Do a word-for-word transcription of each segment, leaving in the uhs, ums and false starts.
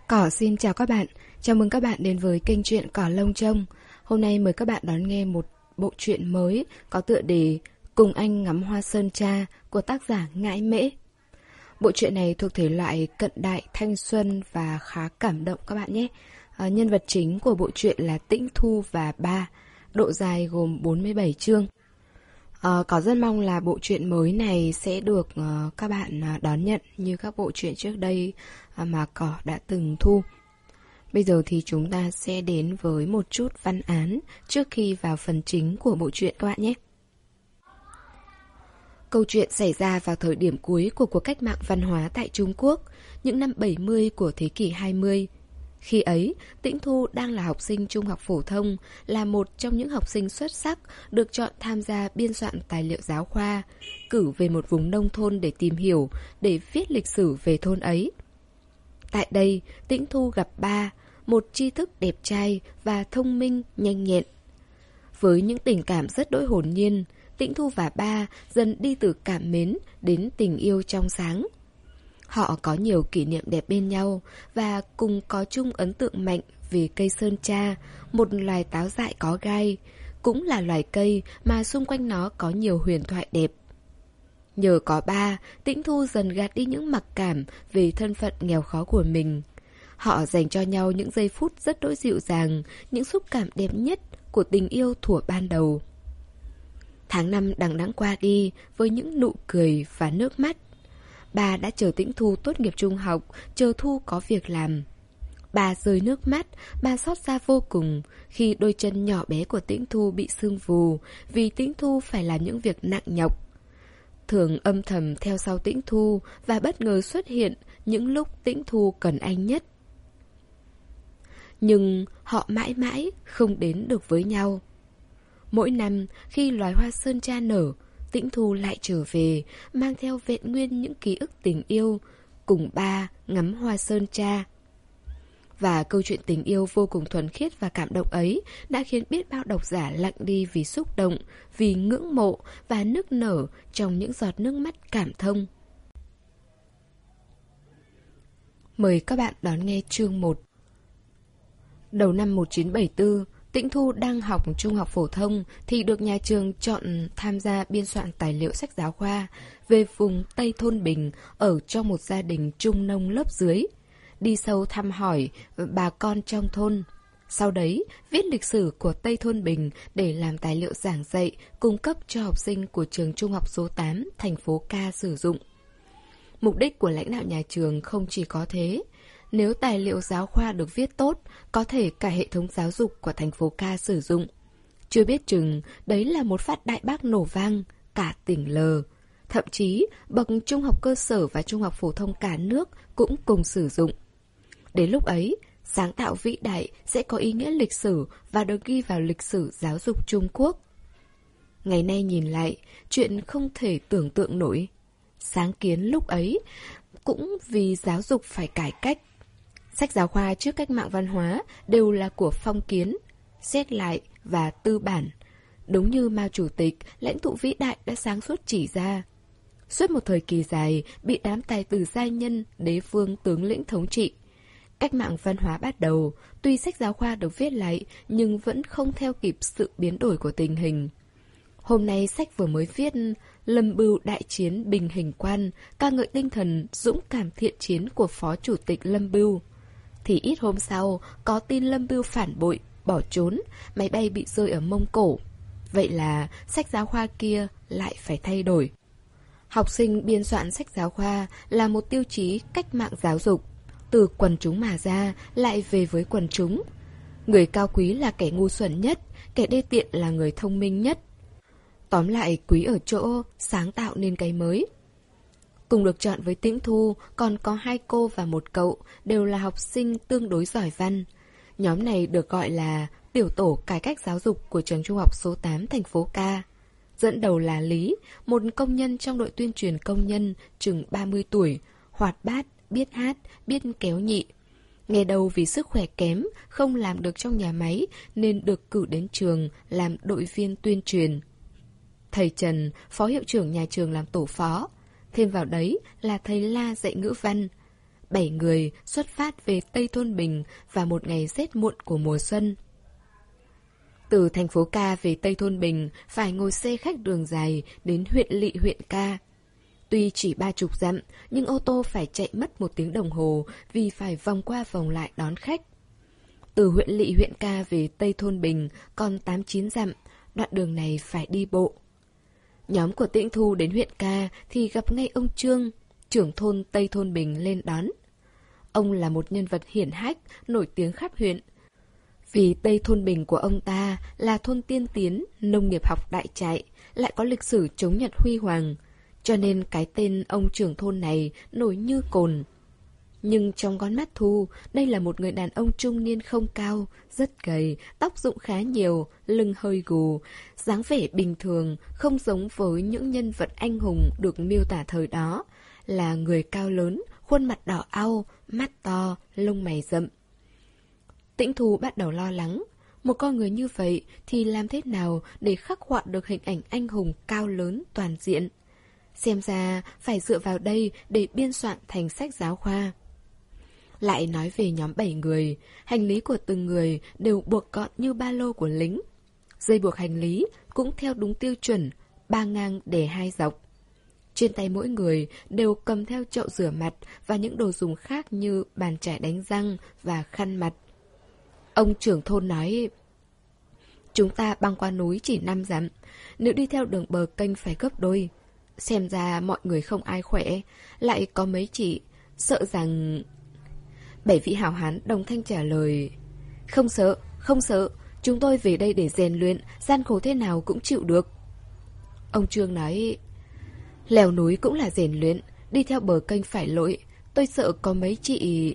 Cỏ xin chào các bạn, chào mừng các bạn đến với kênh truyện Cỏ Lông Trông. Hôm nay mời các bạn đón nghe một bộ truyện mới có tựa đề Cùng Anh Ngắm Hoa Sơn Tra của tác giả Ngãi Mễ. Bộ truyện này thuộc thể loại cận đại, thanh xuân và khá cảm động các bạn nhé. À, nhân vật chính của bộ truyện là Tĩnh Thu và Ba, độ dài gồm bốn mươi bảy chương. À, có rất mong là bộ truyện mới này sẽ được uh, các bạn uh, đón nhận như các bộ truyện trước đây uh, mà Cỏ đã từng thu. Bây giờ thì chúng ta sẽ đến với một chút văn án trước khi vào phần chính của bộ truyện các bạn nhé. Câu chuyện xảy ra vào thời điểm cuối của cuộc cách mạng văn hóa tại Trung Quốc, những năm bảy mươi của thế kỷ hai mươi. Khi ấy, Tĩnh Thu đang là học sinh trung học phổ thông, là một trong những học sinh xuất sắc được chọn tham gia biên soạn tài liệu giáo khoa, cử về một vùng nông thôn để tìm hiểu, để viết lịch sử về thôn ấy. Tại đây, Tĩnh Thu gặp Ba, một tri thức đẹp trai và thông minh, nhanh nhẹn. Với những tình cảm rất đỗi hồn nhiên, Tĩnh Thu và Ba dần đi từ cảm mến đến tình yêu trong sáng. Họ có nhiều kỷ niệm đẹp bên nhau và cùng có chung ấn tượng mạnh về cây sơn tra, một loài táo dại có gai, cũng là loài cây mà xung quanh nó có nhiều huyền thoại đẹp. Nhờ có Ba, Tĩnh Thu dần gạt đi những mặc cảm về thân phận nghèo khó của mình. Họ dành cho nhau những giây phút rất đỗi dịu dàng, những xúc cảm đẹp nhất của tình yêu thuở ban đầu. Tháng năm đằng đẵng qua đi với những nụ cười và nước mắt. Ba đã chờ Tĩnh Thu tốt nghiệp trung học, chờ Thu có việc làm. Ba rơi nước mắt, ba xót xa vô cùng khi đôi chân nhỏ bé của Tĩnh Thu bị sưng vù vì Tĩnh Thu phải làm những việc nặng nhọc. Thường âm thầm theo sau Tĩnh Thu và bất ngờ xuất hiện những lúc Tĩnh Thu cần anh nhất. Nhưng họ mãi mãi không đến được với nhau. Mỗi năm khi loài hoa sơn tra nở, Tĩnh Thu lại trở về, mang theo vẹn nguyên những ký ức tình yêu, cùng Ba ngắm hoa sơn tra. Và câu chuyện tình yêu vô cùng thuần khiết và cảm động ấy đã khiến biết bao độc giả lặng đi vì xúc động, vì ngưỡng mộ và nức nở trong những giọt nước mắt cảm thông. Mời các bạn đón nghe chương một. Đầu năm một nghìn chín trăm bảy mươi tư, Tĩnh Thu đang học trung học phổ thông thì được nhà trường chọn tham gia biên soạn tài liệu sách giáo khoa về vùng Tây Thôn Bình ở trong một gia đình trung nông lớp dưới, đi sâu thăm hỏi bà con trong thôn. Sau đấy, viết lịch sử của Tây Thôn Bình để làm tài liệu giảng dạy cung cấp cho học sinh của trường trung học số tám thành phố Ca sử dụng. Mục đích của lãnh đạo nhà trường không chỉ có thế. Nếu tài liệu giáo khoa được viết tốt, có thể cả hệ thống giáo dục của thành phố Ca sử dụng. Chưa biết chừng, đấy là một phát đại bác nổ vang, cả tỉnh lờ. Thậm chí, bậc trung học cơ sở và trung học phổ thông cả nước cũng cùng sử dụng. Đến lúc ấy, sáng tạo vĩ đại sẽ có ý nghĩa lịch sử và được ghi vào lịch sử giáo dục Trung Quốc. Ngày nay nhìn lại, chuyện không thể tưởng tượng nổi. Sáng kiến lúc ấy cũng vì giáo dục phải cải cách. Sách giáo khoa trước cách mạng văn hóa đều là của phong kiến, xét lại và tư bản. Đúng như Mao Chủ tịch, lãnh tụ vĩ đại đã sáng suốt chỉ ra. Suốt một thời kỳ dài, bị đám tài tử giai nhân, đế vương tướng lĩnh thống trị. Cách mạng văn hóa bắt đầu, tuy sách giáo khoa được viết lại nhưng vẫn không theo kịp sự biến đổi của tình hình. Hôm nay sách vừa mới viết Lâm Bưu đại chiến Bình Hình Quan, ca ngợi tinh thần dũng cảm thiện chiến của Phó Chủ tịch Lâm Bưu. Thì ít hôm sau, có tin Lâm Bưu phản bội, bỏ trốn, máy bay bị rơi ở Mông Cổ. Vậy là sách giáo khoa kia lại phải thay đổi. Học sinh biên soạn sách giáo khoa là một tiêu chí cách mạng giáo dục. Từ quần chúng mà ra, lại về với quần chúng. Người cao quý là kẻ ngu xuẩn nhất, kẻ đê tiện là người thông minh nhất. Tóm lại quý ở chỗ sáng tạo nên cái mới. Cùng được chọn với Tĩnh Thu còn có hai cô và một cậu, đều là học sinh tương đối giỏi văn. Nhóm này được gọi là tiểu tổ cải cách giáo dục của trường trung học số tám thành phố Ca. Dẫn đầu là Lý, một công nhân trong đội tuyên truyền công nhân chừng ba mươi tuổi, hoạt bát, biết hát, biết kéo nhị. Nghe đầu vì sức khỏe kém, không làm được trong nhà máy nên được cử đến trường làm đội viên tuyên truyền. Thầy Trần, phó hiệu trưởng nhà trường làm tổ phó. Thêm vào đấy là thầy La dạy ngữ văn. bảy người xuất phát về Tây Thôn Bình vào một ngày rét muộn của mùa xuân. Từ thành phố Ca về Tây Thôn Bình phải ngồi xe khách đường dài đến huyện Lỵ huyện Ca. Tuy chỉ ba chục dặm, nhưng ô tô phải chạy mất một tiếng đồng hồ vì phải vòng qua vòng lại đón khách. Từ huyện Lỵ huyện Ca về Tây Thôn Bình còn tám chín dặm, đoạn đường này phải đi bộ. Nhóm của Tĩnh Thu đến huyện Ca thì gặp ngay ông Trương, trưởng thôn Tây Thôn Bình lên đón. Ông là một nhân vật hiển hách, nổi tiếng khắp huyện. Vì Tây Thôn Bình của ông ta là thôn tiên tiến, nông nghiệp học đại trại, lại có lịch sử chống Nhật huy hoàng, cho nên cái tên ông trưởng thôn này nổi như cồn. Nhưng trong con mắt Thu, đây là một người đàn ông trung niên không cao, rất gầy, tóc rụng khá nhiều, lưng hơi gù, dáng vẻ bình thường, không giống với những nhân vật anh hùng được miêu tả thời đó, là người cao lớn, khuôn mặt đỏ au, mắt to, lông mày rậm. Tĩnh Thu bắt đầu lo lắng, một con người như vậy thì làm thế nào để khắc họa được hình ảnh anh hùng cao lớn toàn diện? Xem ra phải dựa vào đây để biên soạn thành sách giáo khoa. Lại nói về nhóm bảy người, hành lý của từng người đều buộc gọn như ba lô của lính. Dây buộc hành lý cũng theo đúng tiêu chuẩn, ba ngang để hai dọc. Trên tay mỗi người đều cầm theo chậu rửa mặt và những đồ dùng khác như bàn chải đánh răng và khăn mặt. Ông trưởng thôn nói, chúng ta băng qua núi chỉ năm dặm, nếu đi theo đường bờ kênh phải gấp đôi. Xem ra mọi người không ai khỏe, lại có mấy chị, sợ rằng... Bảy vị hảo hán đồng thanh trả lời, không sợ, không sợ, chúng tôi về đây để rèn luyện, gian khổ thế nào cũng chịu được. Ông Trương nói, leo núi cũng là rèn luyện, đi theo bờ kênh phải lội, tôi sợ có mấy chị...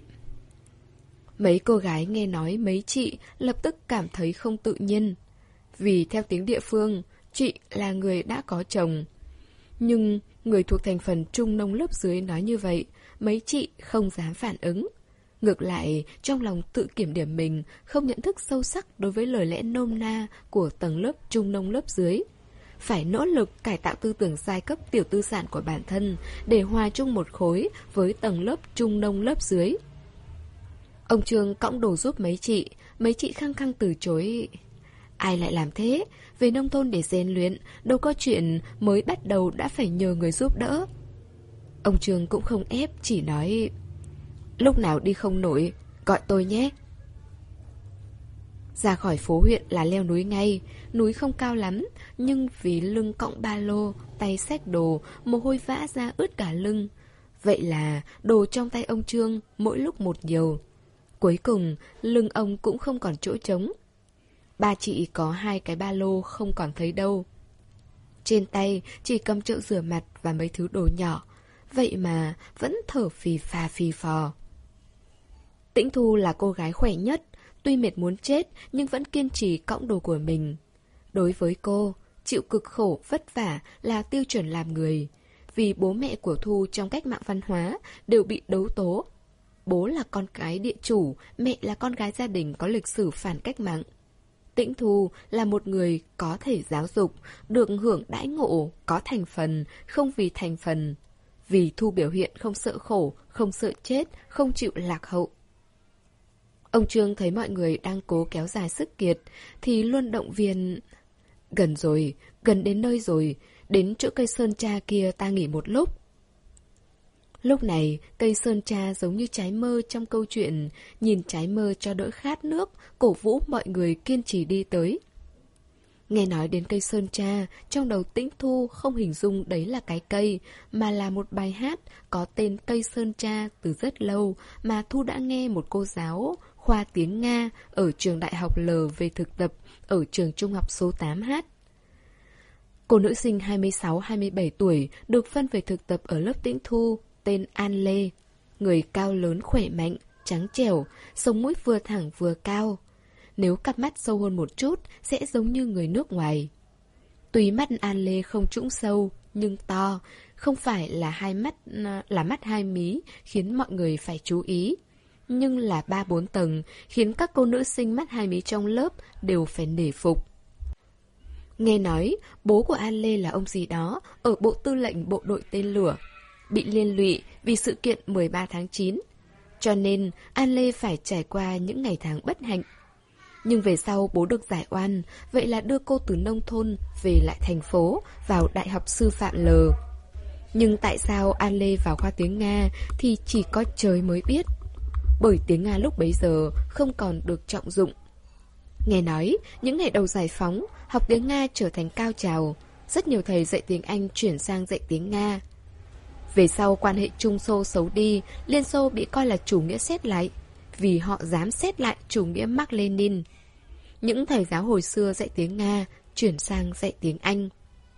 Mấy cô gái nghe nói mấy chị lập tức cảm thấy không tự nhiên. Vì theo tiếng địa phương, chị là người đã có chồng. Nhưng người thuộc thành phần trung nông lớp dưới nói như vậy, mấy chị không dám phản ứng. Ngược lại, trong lòng tự kiểm điểm mình, không nhận thức sâu sắc đối với lời lẽ nôm na của tầng lớp trung nông lớp dưới. Phải nỗ lực cải tạo tư tưởng giai cấp tiểu tư sản của bản thân để hòa chung một khối với tầng lớp trung nông lớp dưới. Ông Trương cõng đồ giúp mấy chị, mấy chị khăng khăng từ chối. Ai lại làm thế? Về nông thôn để rèn luyện, đâu có chuyện mới bắt đầu đã phải nhờ người giúp đỡ. Ông Trương cũng không ép, chỉ nói, lúc nào đi không nổi, gọi tôi nhé. Ra khỏi phố huyện là leo núi ngay, núi không cao lắm, nhưng vì lưng cõng ba lô, tay xách đồ, mồ hôi vã ra ướt cả lưng. Vậy là đồ trong tay ông Trương mỗi lúc một nhiều. Cuối cùng, lưng ông cũng không còn chỗ trống. Ba chị có hai cái ba lô không còn thấy đâu. Trên tay chỉ cầm chậu rửa mặt và mấy thứ đồ nhỏ, vậy mà vẫn thở phì phà phì phò. Tĩnh Thu là cô gái khỏe nhất, tuy mệt muốn chết nhưng vẫn kiên trì cõng đồ của mình. Đối với cô, chịu cực khổ vất vả là tiêu chuẩn làm người. Vì bố mẹ của Thu trong cách mạng văn hóa đều bị đấu tố. Bố là con cái địa chủ, mẹ là con gái gia đình có lịch sử phản cách mạng. Tĩnh Thu là một người có thể giáo dục, được hưởng đãi ngộ, có thành phần, không vì thành phần. Vì Thu biểu hiện không sợ khổ, không sợ chết, không chịu lạc hậu. Ông Trương thấy mọi người đang cố kéo dài sức kiệt, thì luôn động viên. Gần rồi, gần đến nơi rồi, đến chỗ cây sơn tra kia ta nghỉ một lúc. Lúc này, cây sơn tra giống như trái mơ trong câu chuyện, nhìn trái mơ cho đỡ khát nước, cổ vũ mọi người kiên trì đi tới. Nghe nói đến cây sơn tra, trong đầu Tĩnh Thu không hình dung đấy là cái cây, mà là một bài hát có tên cây sơn tra từ rất lâu mà Thu đã nghe một cô giáo khoa tiếng Nga ở trường đại học L về thực tập ở trường trung học số tám hát. Cô nữ sinh hai mươi sáu hai mươi bảy tuổi được phân về thực tập ở lớp Tĩnh Thu, tên An Lê. Người cao lớn khỏe mạnh, trắng trẻo, sống mũi vừa thẳng vừa cao. Nếu cặp mắt sâu hơn một chút sẽ giống như người nước ngoài. Tuy mắt An Lê không trũng sâu nhưng to, không phải là hai mắt là mắt hai mí khiến mọi người phải chú ý, nhưng là ba bốn tầng khiến các cô nữ sinh mắt hai mí trong lớp đều phải nể phục. Nghe nói bố của An Lê là ông gì đó ở Bộ Tư lệnh Bộ đội tên lửa, bị liên lụy vì sự kiện mười ba tháng chín. Cho nên An Lê phải trải qua những ngày tháng bất hạnh. Nhưng về sau bố được giải oan, vậy là đưa cô từ nông thôn về lại thành phố, vào Đại học Sư phạm L. Nhưng tại sao An Lê vào khoa tiếng Nga thì chỉ có trời mới biết. Bởi tiếng Nga lúc bấy giờ không còn được trọng dụng. Nghe nói, những ngày đầu giải phóng, học tiếng Nga trở thành cao trào. Rất nhiều thầy dạy tiếng Anh chuyển sang dạy tiếng Nga. Về sau quan hệ Trung Xô xấu đi, Liên Xô bị coi là chủ nghĩa xét lại, vì họ dám xét lại chủ nghĩa Mác Lênin. Những thầy giáo hồi xưa dạy tiếng Nga chuyển sang dạy tiếng Anh.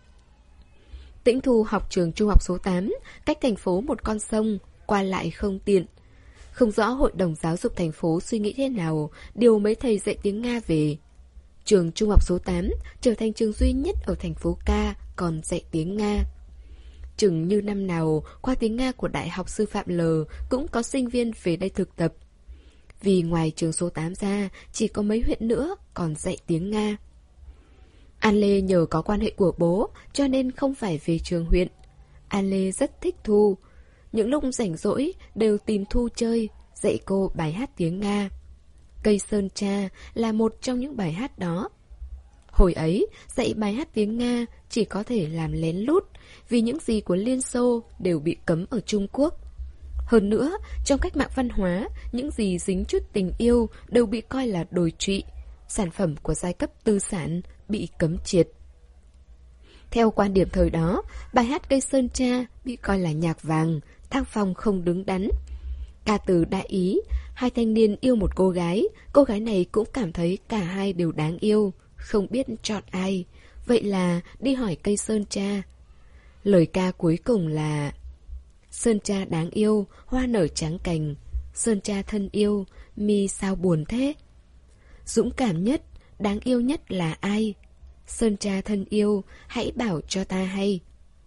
Tĩnh Thu học trường trung học số tám, cách thành phố một con sông, qua lại không tiện. Không rõ hội đồng giáo dục thành phố suy nghĩ thế nào, điều mấy thầy dạy tiếng Nga về. Trường trung học số tám trở thành trường duy nhất ở thành phố Ca còn dạy tiếng Nga. Chừng như năm nào, khoa tiếng Nga của Đại học Sư phạm L cũng có sinh viên về đây thực tập. Vì ngoài trường số tám ra, chỉ có mấy huyện nữa còn dạy tiếng Nga. An Lê nhờ có quan hệ của bố, cho nên không phải về trường huyện. An Lê rất thích Thu. Những lúc rảnh rỗi đều tìm Thu chơi, dạy cô bài hát tiếng Nga. Cây Sơn Tra là một trong những bài hát đó. Hồi ấy, dạy bài hát tiếng Nga chỉ có thể làm lén lút, vì những gì của Liên Xô đều bị cấm ở Trung Quốc. Hơn nữa, trong cách mạng văn hóa, những gì dính chút tình yêu đều bị coi là đồi trụy, sản phẩm của giai cấp tư sản bị cấm triệt. Theo quan điểm thời đó, bài hát Cây Sơn Tra bị coi là nhạc vàng, tác phong không đứng đắn. Ca từ đại ý, hai thanh niên yêu một cô gái, cô gái này cũng cảm thấy cả hai đều đáng yêu, không biết chọn ai, vậy là đi hỏi Cây Sơn Tra. Lời ca cuối cùng là: Sơn Tra đáng yêu, hoa nở trắng cành, Sơn Tra thân yêu, mi sao buồn thế? Dũng cảm nhất, đáng yêu nhất là ai? Sơn Tra thân yêu, hãy bảo cho ta hay.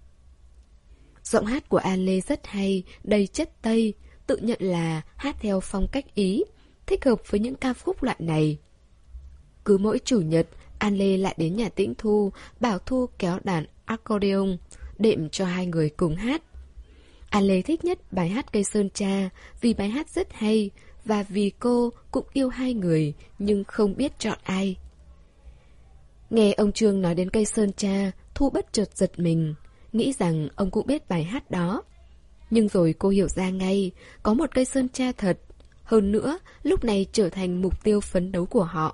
Giọng hát của An Lê rất hay, đầy chất Tây, tự nhận là hát theo phong cách Ý, thích hợp với những ca khúc loại này. Cứ mỗi chủ nhật, An Lê lại đến nhà Tĩnh Thu, bảo Thu kéo đàn accordion, đệm cho hai người cùng hát. An Lê thích nhất bài hát Cây Sơn Tra vì bài hát rất hay, và vì cô cũng yêu hai người nhưng không biết chọn ai. Nghe ông Trương nói đến Cây Sơn Tra, Thu bất chợt giật mình, nghĩ rằng ông cũng biết bài hát đó. Nhưng rồi cô hiểu ra ngay, có một cây sơn tra thật, hơn nữa lúc này trở thành mục tiêu phấn đấu của họ.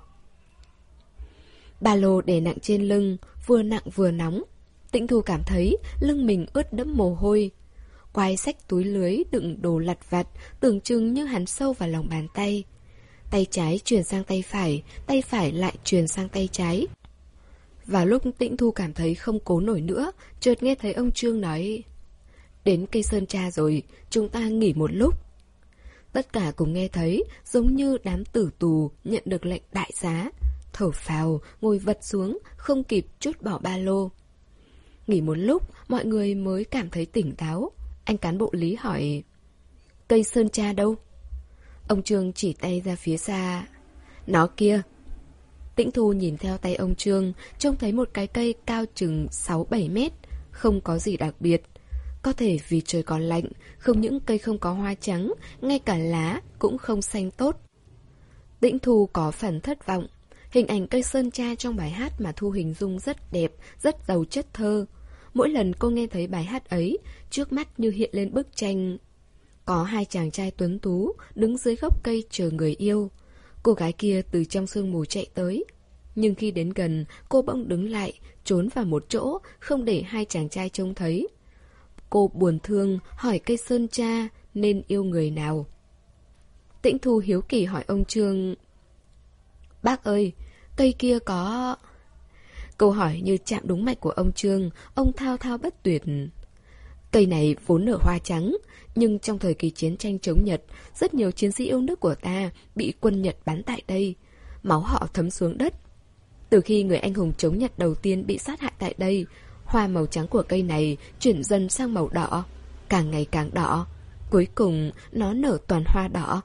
Ba lô đè nặng trên lưng, vừa nặng vừa nóng. Tĩnh Thu cảm thấy lưng mình ướt đẫm mồ hôi. Quay xách túi lưới đựng đồ lặt vặt, tưởng chừng như hắn sâu vào lòng bàn tay. Tay trái chuyển sang tay phải, tay phải lại chuyển sang tay trái. Vào lúc Tĩnh Thu cảm thấy không cố nổi nữa, chợt nghe thấy ông Trương nói: Đến Cây Sơn Tra rồi, chúng ta nghỉ một lúc. Tất cả cùng nghe thấy, giống như đám tử tù nhận được lệnh đại giá. Thở phào, ngồi vật xuống, không kịp trút bỏ ba lô. Nghỉ một lúc, mọi người mới cảm thấy tỉnh táo. Anh cán bộ Lý hỏi: Cây Sơn Tra đâu? Ông Trương chỉ tay ra phía xa: Nó kia. Tĩnh Thu nhìn theo tay ông Trương, trông thấy một cái cây cao chừng sáu bảy mét, không có gì đặc biệt. Có thể vì trời còn lạnh, không những cây không có hoa trắng, ngay cả lá cũng không xanh tốt. Tĩnh Thu có phần thất vọng. Hình ảnh cây sơn tra trong bài hát mà Thu hình dung rất đẹp, rất giàu chất thơ. Mỗi lần cô nghe thấy bài hát ấy, trước mắt như hiện lên bức tranh. Có hai chàng trai tuấn tú đứng dưới gốc cây chờ người yêu. Cô gái kia từ trong sương mù chạy tới. Nhưng khi đến gần, cô bỗng đứng lại, trốn vào một chỗ, không để hai chàng trai trông thấy. Cô buồn thương hỏi cây sơn tra nên yêu người nào. Tĩnh Thu hiếu kỳ hỏi ông Trương: Bác ơi, cây kia có... Câu hỏi như chạm đúng mạch của ông Trương. Ông thao thao bất tuyệt: Cây này vốn nở hoa trắng, nhưng trong thời kỳ chiến tranh chống Nhật, rất nhiều chiến sĩ yêu nước của ta bị quân Nhật bắn tại đây. Máu họ thấm xuống đất. Từ khi người anh hùng chống Nhật đầu tiên bị sát hại tại đây, hoa màu trắng của cây này chuyển dần sang màu đỏ, càng ngày càng đỏ. Cuối cùng nó nở toàn hoa đỏ.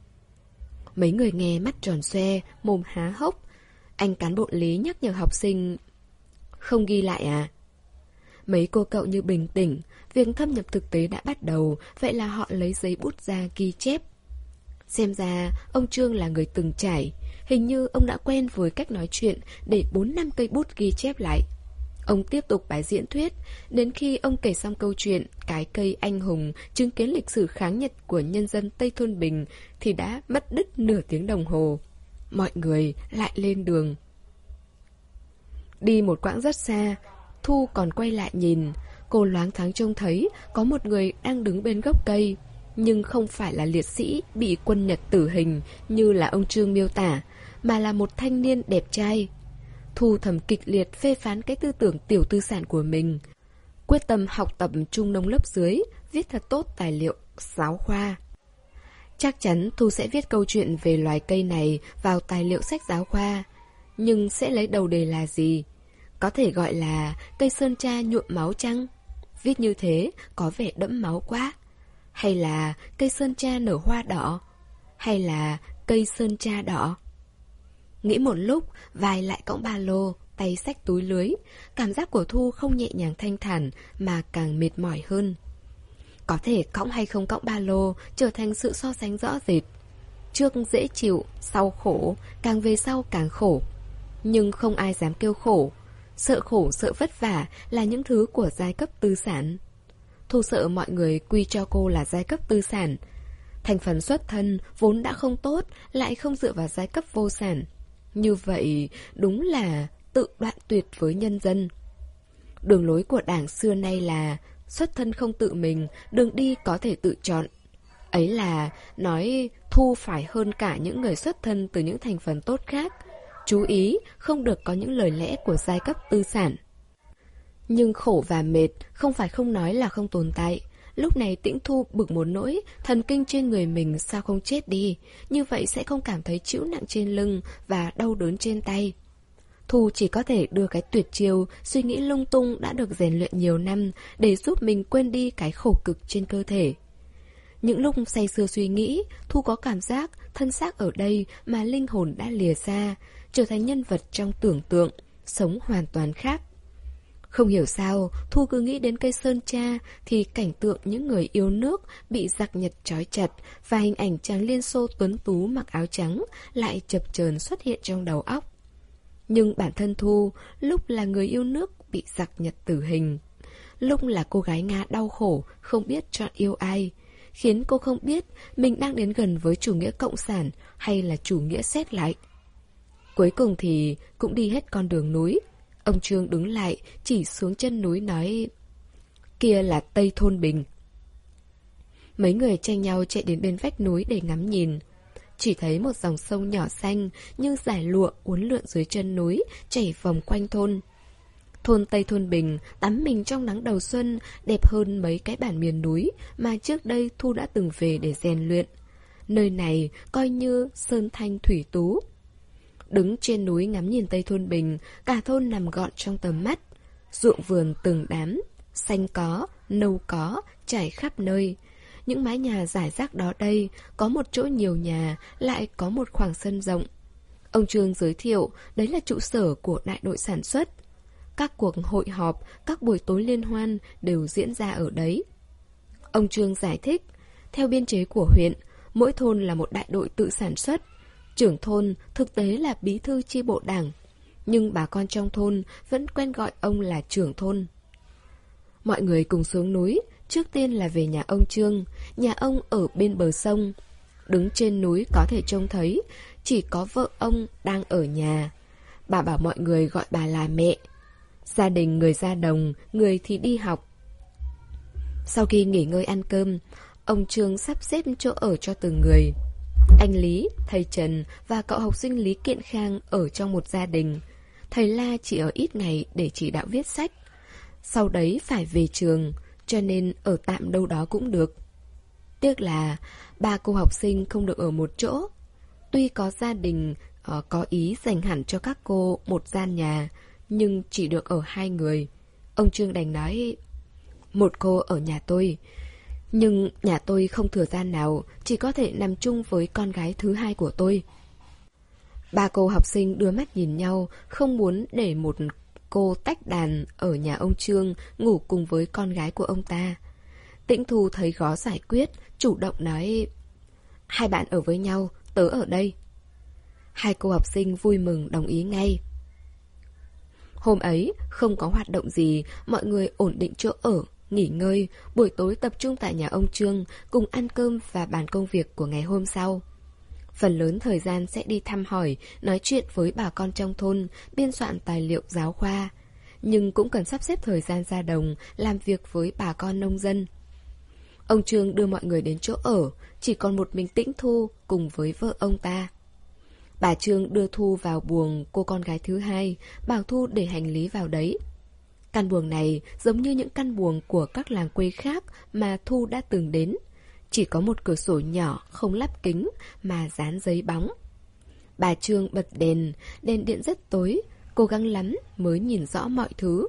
Mấy người nghe mắt tròn xoe, mồm há hốc. Anh cán bộ Lý nhắc nhở học sinh: Không ghi lại à? Mấy cô cậu như bình tĩnh. Việc thâm nhập thực tế đã bắt đầu, vậy là họ lấy giấy bút ra ghi chép. Xem ra ông Trương là người từng trải. Hình như ông đã quen với cách nói chuyện để bốn năm cây bút ghi chép lại. Ông tiếp tục bài diễn thuyết, đến khi ông kể xong câu chuyện cái cây anh hùng chứng kiến lịch sử kháng Nhật của nhân dân Tây Thôn Bình thì đã mất đứt nửa tiếng đồng hồ. Mọi người lại lên đường. Đi một quãng rất xa, Thu còn quay lại nhìn. Cô loáng thoáng trông thấy có một người đang đứng bên gốc cây, nhưng không phải là liệt sĩ bị quân Nhật tử hình như là ông Trương miêu tả, mà là một thanh niên đẹp trai. Thu thầm kịch liệt phê phán cái tư tưởng tiểu tư sản của mình, quyết tâm học tập trung nông lớp dưới, viết thật tốt tài liệu giáo khoa. Chắc chắn Thu sẽ viết câu chuyện về loài cây này vào tài liệu sách giáo khoa, nhưng sẽ lấy đầu đề là gì? Có thể gọi là cây sơn tra nhuộm máu chăng? Viết như thế có vẻ đẫm máu quá. Hay là cây sơn tra nở hoa đỏ? Hay là cây sơn tra đỏ? Nghĩ một lúc, vai lại cõng ba lô, tay xách túi lưới. Cảm giác của Thu không nhẹ nhàng thanh thản mà càng mệt mỏi hơn. Có thể cõng hay không cõng ba lô trở thành sự so sánh rõ rệt. Trước dễ chịu, sau khổ, càng về sau càng khổ. Nhưng không ai dám kêu khổ. Sợ khổ, sợ vất vả là những thứ của giai cấp tư sản. Thu sợ mọi người quy cho cô là giai cấp tư sản. Thành phần xuất thân vốn đã không tốt, lại không dựa vào giai cấp vô sản. Như vậy đúng là tự đoạn tuyệt với nhân dân. Đường lối của đảng xưa nay là xuất thân không tự mình, đường đi có thể tự chọn. Ấy là nói Thu phải hơn cả những người xuất thân từ những thành phần tốt khác. Chú ý không được có những lời lẽ của giai cấp tư sản. Nhưng khổ và mệt không phải không nói là không tồn tại. Lúc này Tĩnh Thu bực một nỗi, thần kinh trên người mình sao không chết đi, như vậy sẽ không cảm thấy chịu nặng trên lưng và đau đớn trên tay. Thu chỉ có thể đưa cái tuyệt chiêu suy nghĩ lung tung đã được rèn luyện nhiều năm để giúp mình quên đi cái khổ cực trên cơ thể. Những lúc say sưa suy nghĩ, Thu có cảm giác thân xác ở đây mà linh hồn đã lìa xa, trở thành nhân vật trong tưởng tượng, sống hoàn toàn khác. Không hiểu sao, Thu cứ nghĩ đến cây sơn tra thì cảnh tượng những người yêu nước bị giặc Nhật trói chặt và hình ảnh chàng Liên Xô tuấn tú mặc áo trắng lại chập chờn xuất hiện trong đầu óc. Nhưng bản thân Thu lúc là người yêu nước bị giặc Nhật tử hình, lúc là cô gái Nga đau khổ không biết chọn yêu ai, khiến cô không biết mình đang đến gần với chủ nghĩa cộng sản hay là chủ nghĩa xét lại. Cuối cùng thì cũng đi hết con đường núi. Ông Trương đứng lại, chỉ xuống chân núi nói: kia là Tây Thôn Bình. Mấy người tranh nhau chạy đến bên vách núi để ngắm nhìn. Chỉ thấy một dòng sông nhỏ xanh như dải lụa uốn lượn dưới chân núi, chảy vòng quanh thôn. Thôn Tây Thôn Bình tắm mình trong nắng đầu xuân, đẹp hơn mấy cái bản miền núi mà trước đây Thu đã từng về để rèn luyện. Nơi này coi như sơn thanh thủy tú. Đứng trên núi ngắm nhìn Tây Thôn Bình, cả thôn nằm gọn trong tầm mắt. Ruộng vườn từng đám, xanh có, nâu có, trải khắp nơi. Những mái nhà rải rác đó đây, có một chỗ nhiều nhà, lại có một khoảng sân rộng. Ông Trương giới thiệu, đấy là trụ sở của đại đội sản xuất. Các cuộc hội họp, các buổi tối liên hoan đều diễn ra ở đấy. Ông Trương giải thích, theo biên chế của huyện, mỗi thôn là một đại đội tự sản xuất. Trưởng thôn thực tế là bí thư chi bộ đảng, nhưng bà con trong thôn vẫn quen gọi ông là trưởng thôn. Mọi người cùng xuống núi, trước tiên là về nhà ông Trương. Nhà ông ở bên bờ sông. Đứng trên núi có thể trông thấy chỉ có vợ ông đang ở nhà. Bà bảo mọi người gọi bà là mẹ. Gia đình người ra đồng, người thì đi học. Sau khi nghỉ ngơi ăn cơm, ông Trương sắp xếp chỗ ở cho từng người. Anh Lý, thầy Trần và cậu học sinh Lý Kiện Khang ở trong một gia đình. Thầy La chỉ ở ít ngày để chỉ đạo viết sách. Sau đấy phải về trường, cho nên ở tạm đâu đó cũng được. Tiếc là ba cô học sinh không được ở một chỗ. Tuy có gia đình uh, có ý dành hẳn cho các cô một gian nhà, nhưng chỉ được ở hai người. Ông Trương đành nói, một cô ở nhà tôi. Nhưng nhà tôi không thừa gian nào, chỉ có thể nằm chung với con gái thứ hai của tôi. Ba cô học sinh đưa mắt nhìn nhau, không muốn để một cô tách đàn ở nhà ông Trương ngủ cùng với con gái của ông ta. Tĩnh Thu thấy khó giải quyết, chủ động nói, Hai bạn ở với nhau, tớ ở đây. Hai cô học sinh vui mừng đồng ý ngay. Hôm ấy, không có hoạt động gì, mọi người ổn định chỗ ở, nghỉ ngơi, buổi tối tập trung tại nhà ông Trương, cùng ăn cơm và bàn công việc của ngày hôm sau. Phần lớn thời gian sẽ đi thăm hỏi, nói chuyện với bà con trong thôn, biên soạn tài liệu giáo khoa. Nhưng cũng cần sắp xếp thời gian ra đồng, làm việc với bà con nông dân. Ông Trương đưa mọi người đến chỗ ở, chỉ còn một mình Tĩnh Thu cùng với vợ ông ta. Bà Trương đưa Thu vào buồng cô con gái thứ hai, bảo Thu để hành lý vào đấy. Căn buồng này giống như những căn buồng của các làng quê khác mà Thu đã từng đến. Chỉ có một cửa sổ nhỏ không lắp kính mà dán giấy bóng. Bà Trương bật đèn, đèn điện rất tối, cố gắng lắm mới nhìn rõ mọi thứ.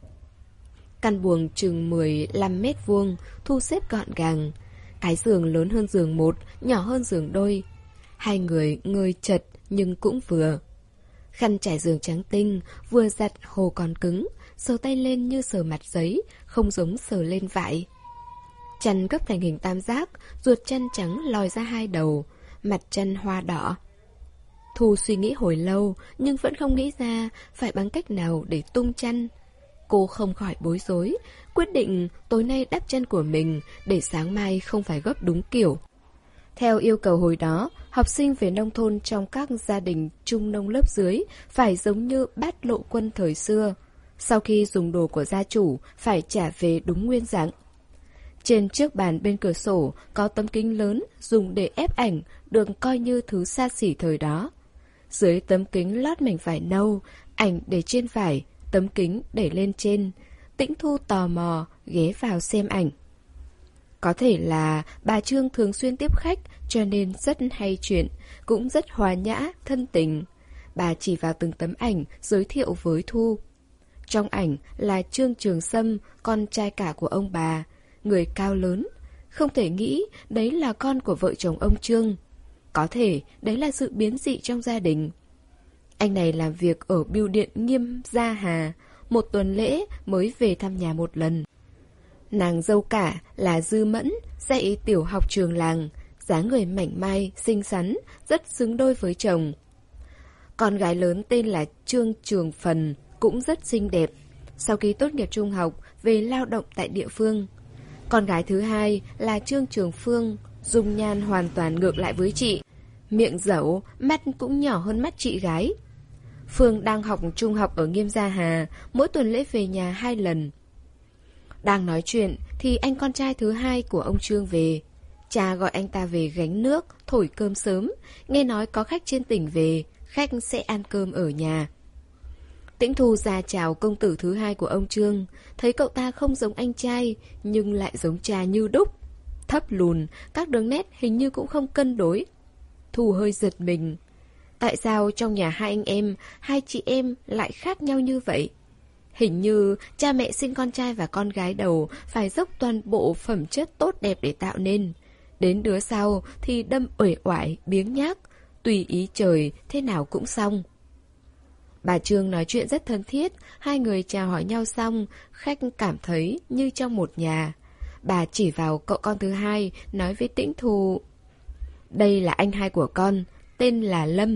Căn buồng chừng mười lăm mét vuông, thu xếp gọn gàng. Cái giường lớn hơn giường một, nhỏ hơn giường đôi. Hai người ngơi chật nhưng cũng vừa. Khăn trải giường trắng tinh, vừa giặt hồ còn cứng, sờ tay lên như sờ mặt giấy, không giống sờ lên vải. Chăn gấp thành hình tam giác, ruột chăn trắng lòi ra hai đầu, mặt chăn hoa đỏ. Thu suy nghĩ hồi lâu, nhưng vẫn không nghĩ ra phải bằng cách nào để tung chăn. Cô không khỏi bối rối, quyết định tối nay đắp chăn của mình để sáng mai không phải gấp đúng kiểu. Theo yêu cầu hồi đó, học sinh về nông thôn trong các gia đình trung nông lớp dưới phải giống như bát lộ quân thời xưa. Sau khi dùng đồ của gia chủ, phải trả về đúng nguyên dạng. Trên chiếc bàn bên cửa sổ có tấm kính lớn dùng để ép ảnh, được coi như thứ xa xỉ thời đó. Dưới tấm kính lót mảnh vải nâu, ảnh để trên vải, tấm kính để lên trên. Tĩnh Thu tò mò ghé vào xem ảnh. Có thể là bà Trương thường xuyên tiếp khách cho nên rất hay chuyện, cũng rất hòa nhã, thân tình. Bà chỉ vào từng tấm ảnh giới thiệu với Thu. Trong ảnh là Trương Trường Sâm, con trai cả của ông bà, người cao lớn. Không thể nghĩ đấy là con của vợ chồng ông Trương. Có thể đấy là sự biến dị trong gia đình. Anh này làm việc ở bưu điện Nghiêm Gia Hà, một tuần lễ mới về thăm nhà một lần. Nàng dâu cả là Dư Mẫn, dạy tiểu học trường làng, dáng người mảnh mai, xinh xắn, rất xứng đôi với chồng. Con gái lớn tên là Trương Trường Phần, cũng rất xinh đẹp. Sau khi tốt nghiệp trung học, về lao động tại địa phương. Con gái thứ hai là Trương Trường Phương, dung nhan hoàn toàn ngược lại với chị. Miệng dẩu, mắt cũng nhỏ hơn mắt chị gái. Phương đang học trung học ở Nghiêm Gia Hà, mỗi tuần lễ về nhà hai lần. Đang nói chuyện thì anh con trai thứ hai của ông Trương về. Cha gọi anh ta về gánh nước, thổi cơm sớm. Nghe nói có khách trên tỉnh về, khách sẽ ăn cơm ở nhà. Tĩnh Thu ra chào công tử thứ hai của ông Trương. Thấy cậu ta không giống anh trai, nhưng lại giống cha như đúc. Thấp lùn, các đường nét hình như cũng không cân đối. Thu hơi giật mình. Tại sao trong nhà hai anh em, hai chị em lại khác nhau như vậy? Hình như cha mẹ sinh con trai và con gái đầu phải dốc toàn bộ phẩm chất tốt đẹp để tạo nên. Đến đứa sau thì đâm uể oải, biếng nhác, tùy ý trời, thế nào cũng xong. Bà Trương nói chuyện rất thân thiết, hai người chào hỏi nhau xong, khách cảm thấy như trong một nhà. Bà chỉ vào cậu con thứ hai, nói với Tĩnh Thu: đây là anh hai của con, tên là Lâm.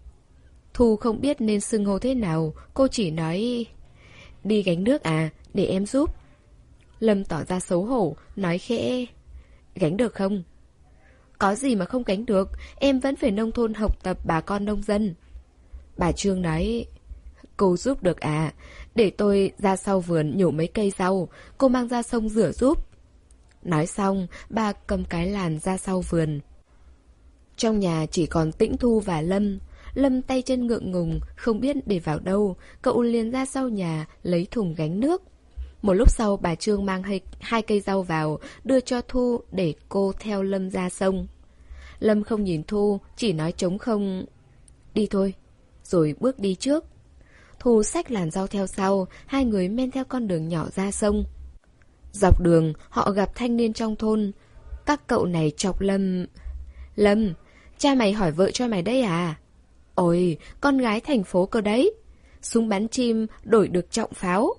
Thu không biết nên xưng hô thế nào, cô chỉ nói: đi gánh nước à, để em giúp. Lâm tỏ ra xấu hổ, nói khẽ: gánh được không? Có gì mà không gánh được, em vẫn phải nông thôn học tập bà con nông dân. Bà Trương nói: cô giúp được à, để tôi ra sau vườn nhổ mấy cây rau, cô mang ra sông rửa giúp. Nói xong, bà cầm cái làn ra sau vườn. Trong nhà chỉ còn Tĩnh Thu và Lâm. Lâm tay chân ngượng ngùng, không biết để vào đâu, cậu liền ra sau nhà, lấy thùng gánh nước. Một lúc sau bà Trương mang hai, hai cây rau vào, đưa cho Thu để cô theo Lâm ra sông. Lâm không nhìn Thu, chỉ nói trống không: đi thôi, rồi bước đi trước. Thu xách làn rau theo sau, hai người men theo con đường nhỏ ra sông. Dọc đường, họ gặp thanh niên trong thôn. Các cậu này chọc Lâm: Lâm, cha mày hỏi vợ cho mày đấy à? Ôi, con gái thành phố cơ đấy. Súng bắn chim đổi được trọng pháo.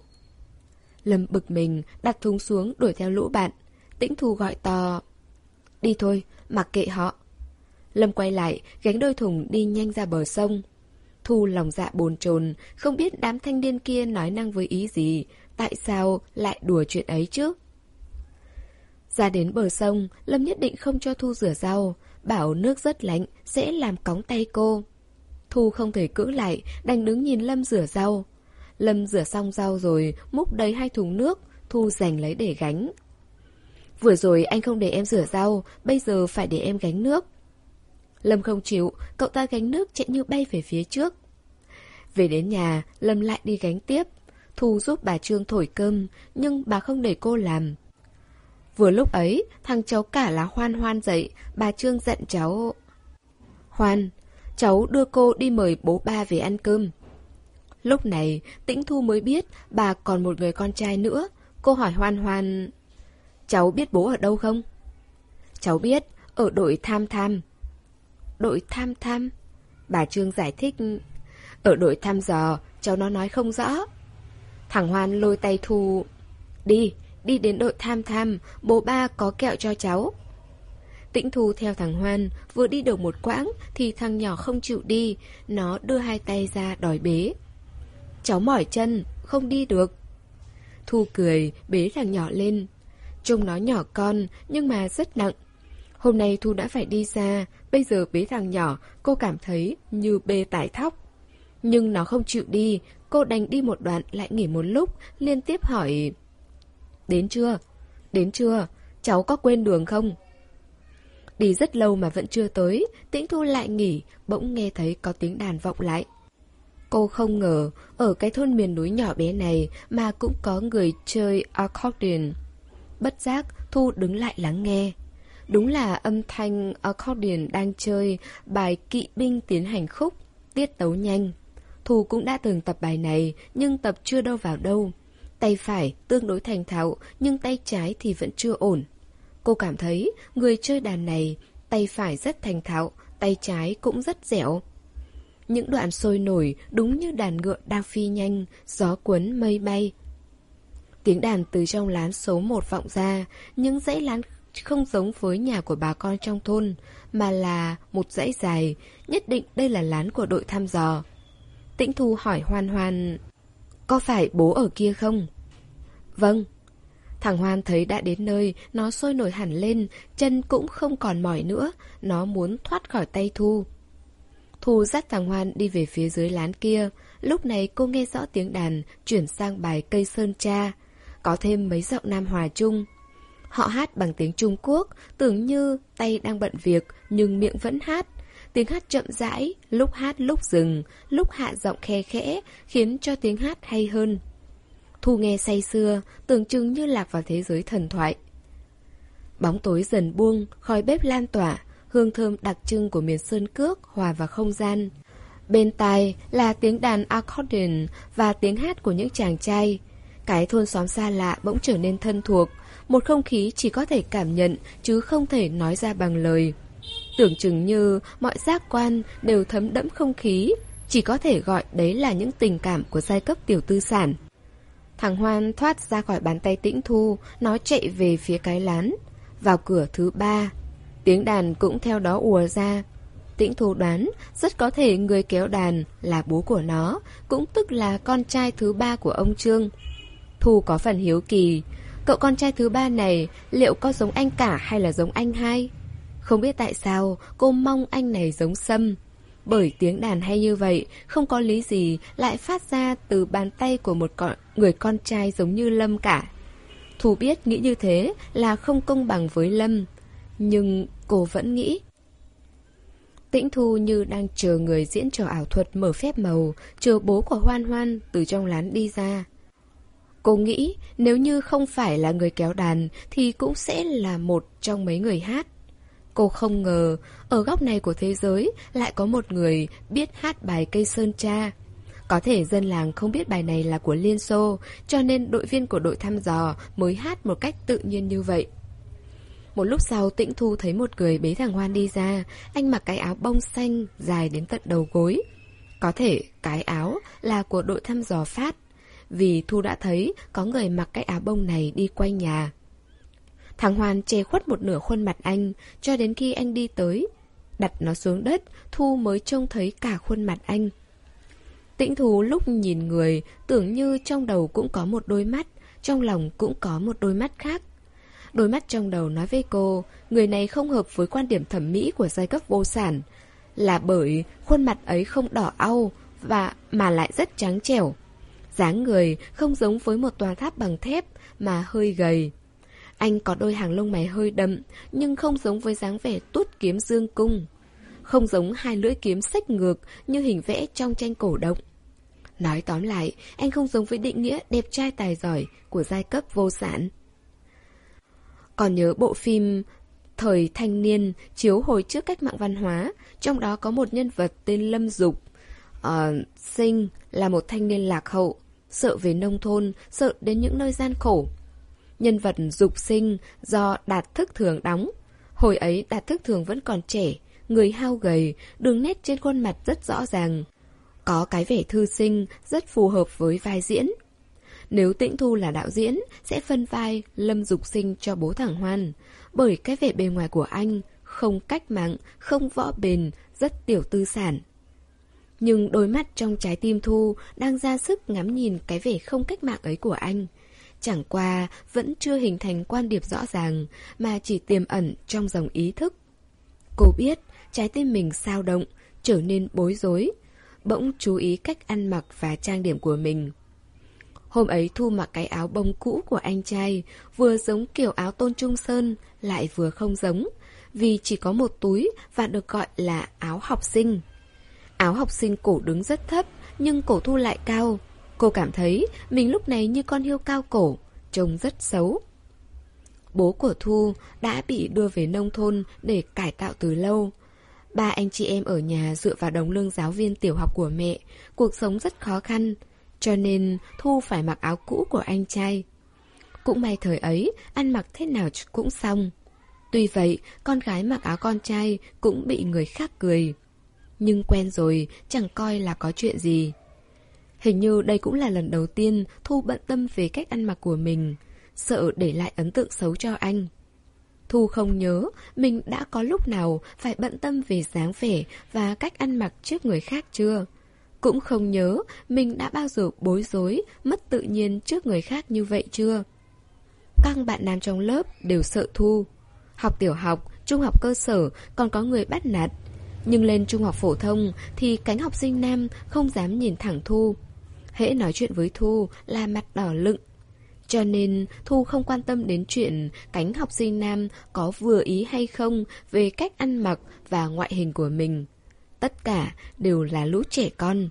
Lâm bực mình, đặt thúng xuống đuổi theo lũ bạn. Tĩnh Thu gọi to: đi thôi, mặc kệ họ. Lâm quay lại, gánh đôi thùng đi nhanh ra bờ sông. Thu lòng dạ bồn chồn, không biết đám thanh niên kia nói năng với ý gì, tại sao lại đùa chuyện ấy chứ? Ra đến bờ sông, Lâm nhất định không cho Thu rửa rau, bảo nước rất lạnh, sẽ làm cóng tay cô. Thu không thể cưỡng lại, đành đứng nhìn Lâm rửa rau. Lâm rửa xong rau rồi, múc đầy hai thùng nước, Thu giành lấy để gánh. Vừa rồi anh không để em rửa rau, bây giờ phải để em gánh nước. Lâm không chịu, cậu ta gánh nước chạy như bay về phía trước. Về đến nhà, Lâm lại đi gánh tiếp. Thu giúp bà Trương thổi cơm, nhưng bà không để cô làm. Vừa lúc ấy, thằng cháu cả là Hoan Hoan dậy, bà Trương dặn cháu. Hoan, cháu đưa cô đi mời bố ba về ăn cơm. Lúc này, Tĩnh Thu mới biết bà còn một người con trai nữa. Cô hỏi Hoan Hoan, cháu biết bố ở đâu không? Cháu biết, ở đội tham tham. Đội tham tham? Bà Trương giải thích, ở đội thăm dò, cháu nó nói không rõ. Thằng Hoan lôi tay Thu, đi, đi đến đội tham tham, bố ba có kẹo cho cháu. Tĩnh Thu theo thằng Hoan, vừa đi được một quãng thì thằng nhỏ không chịu đi, nó đưa hai tay ra đòi bế. Cháu mỏi chân, không đi được. Thu cười, bế thằng nhỏ lên. Trông nó nhỏ con, nhưng mà rất nặng. Hôm nay Thu đã phải đi xa, bây giờ bế thằng nhỏ, cô cảm thấy như bê tải thóc. Nhưng nó không chịu đi, cô đành đi một đoạn lại nghỉ một lúc, liên tiếp hỏi. Đến chưa? Đến chưa? Cháu có quên đường không? Đi rất lâu mà vẫn chưa tới, Tĩnh Thu lại nghỉ, bỗng nghe thấy có tiếng đàn vọng lại. Cô không ngờ, ở cái thôn miền núi nhỏ bé này mà cũng có người chơi accordion. Bất giác, Thu đứng lại lắng nghe. Đúng là âm thanh accordion đang chơi bài Kỵ binh tiến hành khúc, tiết tấu nhanh. Thu cũng đã từng tập bài này, nhưng tập chưa đâu vào đâu. Tay phải tương đối thành thạo, nhưng tay trái thì vẫn chưa ổn. Cô cảm thấy người chơi đàn này, tay phải rất thành thạo, tay trái cũng rất dẻo. Những đoạn sôi nổi đúng như đàn ngựa đang phi nhanh, gió cuốn mây bay. Tiếng đàn từ trong lán số một vọng ra, những dãy lán không giống với nhà của bà con trong thôn, mà là một dãy dài, nhất định đây là lán của đội thăm dò. Tĩnh Thu hỏi Hoan Hoan, có phải bố ở kia không? Vâng. Thằng Hoan thấy đã đến nơi, nó sôi nổi hẳn lên, chân cũng không còn mỏi nữa, nó muốn thoát khỏi tay Thu. Thu dắt thằng Hoan đi về phía dưới lán kia, lúc này cô nghe rõ tiếng đàn, chuyển sang bài Cây Sơn Cha, có thêm mấy giọng nam hòa chung. Họ hát bằng tiếng Trung Quốc, tưởng như tay đang bận việc, nhưng miệng vẫn hát. Tiếng hát chậm rãi, lúc hát lúc dừng, lúc hạ giọng khe khẽ, khiến cho tiếng hát hay hơn. Thu nghe say sưa, tưởng chừng như lạc vào thế giới thần thoại. Bóng tối dần buông, khói bếp lan tỏa, hương thơm đặc trưng của miền sơn cước hòa vào không gian. Bên tai là tiếng đàn accordion và tiếng hát của những chàng trai. Cái thôn xóm xa lạ bỗng trở nên thân thuộc, một không khí chỉ có thể cảm nhận chứ không thể nói ra bằng lời. Tưởng chừng như mọi giác quan đều thấm đẫm không khí, chỉ có thể gọi đấy là những tình cảm của giai cấp tiểu tư sản. Thằng Hoan thoát ra khỏi bàn tay Tĩnh Thu, nó chạy về phía cái lán. Vào cửa thứ ba, tiếng đàn cũng theo đó ùa ra. Tĩnh Thu đoán rất có thể người kéo đàn là bố của nó, cũng tức là con trai thứ ba của ông Trương. Thu có phần hiếu kỳ, cậu con trai thứ ba này liệu có giống anh cả hay là giống anh hai? Không biết tại sao cô mong anh này giống Sâm. Bởi tiếng đàn hay như vậy, không có lý gì lại phát ra từ bàn tay của một con, người con trai giống như Lâm cả. Thu biết nghĩ như thế là không công bằng với Lâm, nhưng cô vẫn nghĩ. Tĩnh Thu như đang chờ người diễn trò ảo thuật mở phép màu, chờ bố của Hoan Hoan từ trong lán đi ra. Cô nghĩ nếu như không phải là người kéo đàn thì cũng sẽ là một trong mấy người hát. Cô không ngờ ở góc này của thế giới lại có một người biết hát bài Cây Sơn Cha. Có thể dân làng không biết bài này là của Liên Xô, cho nên đội viên của đội thăm dò mới hát một cách tự nhiên như vậy. Một lúc sau Tĩnh Thu thấy một người bế thằng Hoan đi ra. Anh mặc cái áo bông xanh dài đến tận đầu gối. Có thể cái áo là của đội thăm dò phát, vì Thu đã thấy có người mặc cái áo bông này đi quanh nhà. Thằng Hoan che khuất một nửa khuôn mặt anh, cho đến khi anh đi tới Đặt nó xuống đất, Thu mới trông thấy cả khuôn mặt anh. Tĩnh Thu lúc nhìn người, tưởng như trong đầu cũng có một đôi mắt, trong lòng cũng có một đôi mắt khác. Đôi mắt trong đầu nói với cô, người này không hợp với quan điểm thẩm mỹ của giai cấp vô sản, là bởi khuôn mặt ấy không đỏ au và mà lại rất trắng trẻo. Dáng người không giống với một tòa tháp bằng thép mà hơi gầy. Anh có đôi hàng lông mày hơi đậm, nhưng không giống với dáng vẻ tuốt kiếm dương cung. Không giống hai lưỡi kiếm xách ngược như hình vẽ trong tranh cổ động. Nói tóm lại, anh không giống với định nghĩa đẹp trai tài giỏi của giai cấp vô sản. Còn nhớ bộ phim Thời Thanh Niên chiếu hồi trước cách mạng văn hóa, trong đó có một nhân vật tên Lâm Dục. Ờ, Sinh là một thanh niên lạc hậu, sợ về nông thôn, sợ đến những nơi gian khổ. Nhân vật Dục Sinh do Đạt Thức Thường đóng. Hồi ấy Đạt Thức Thường vẫn còn trẻ, người hao gầy, đường nét trên khuôn mặt rất rõ ràng. Có cái vẻ thư sinh, rất phù hợp với vai diễn. Nếu Tĩnh Thu là đạo diễn, sẽ phân vai Lâm Dục Sinh cho bố thằng Hoan. Bởi cái vẻ bề ngoài của anh không cách mạng, không võ bền, rất tiểu tư sản. Nhưng đôi mắt trong trái tim Thu đang ra sức ngắm nhìn cái vẻ không cách mạng ấy của anh. Chẳng qua vẫn chưa hình thành quan điểm rõ ràng, mà chỉ tiềm ẩn trong dòng ý thức. Cô biết trái tim mình sao động, trở nên bối rối, bỗng chú ý cách ăn mặc và trang điểm của mình. Hôm ấy Thu mặc cái áo bông cũ của anh trai, vừa giống kiểu áo Tôn Trung Sơn, lại vừa không giống, vì chỉ có một túi và được gọi là áo học sinh. Áo học sinh cổ đứng rất thấp, nhưng cổ Thu lại cao. Cô cảm thấy mình lúc này như con hươu cao cổ, trông rất xấu. Bố của Thu đã bị đưa về nông thôn để cải tạo từ lâu. Ba anh chị em ở nhà dựa vào đồng lương giáo viên tiểu học của mẹ, cuộc sống rất khó khăn, cho nên Thu phải mặc áo cũ của anh trai. Cũng may thời ấy, ăn mặc thế nào cũng xong. Tuy vậy, con gái mặc áo con trai cũng bị người khác cười. Nhưng quen rồi, chẳng coi là có chuyện gì. Hình như đây cũng là lần đầu tiên Thu bận tâm về cách ăn mặc của mình, sợ để lại ấn tượng xấu cho anh. Thu không nhớ mình đã có lúc nào phải bận tâm về dáng vẻ và cách ăn mặc trước người khác chưa. Cũng không nhớ mình đã bao giờ bối rối, mất tự nhiên trước người khác như vậy chưa. Các bạn nam trong lớp đều sợ Thu. Học tiểu học, trung học cơ sở còn có người bắt nạt. Nhưng lên trung học phổ thông thì cánh học sinh nam không dám nhìn thẳng Thu. Hễ nói chuyện với Thu là mặt đỏ lựng. Cho nên Thu không quan tâm đến chuyện cánh học sinh nam có vừa ý hay không về cách ăn mặc và ngoại hình của mình. Tất cả đều là lũ trẻ con.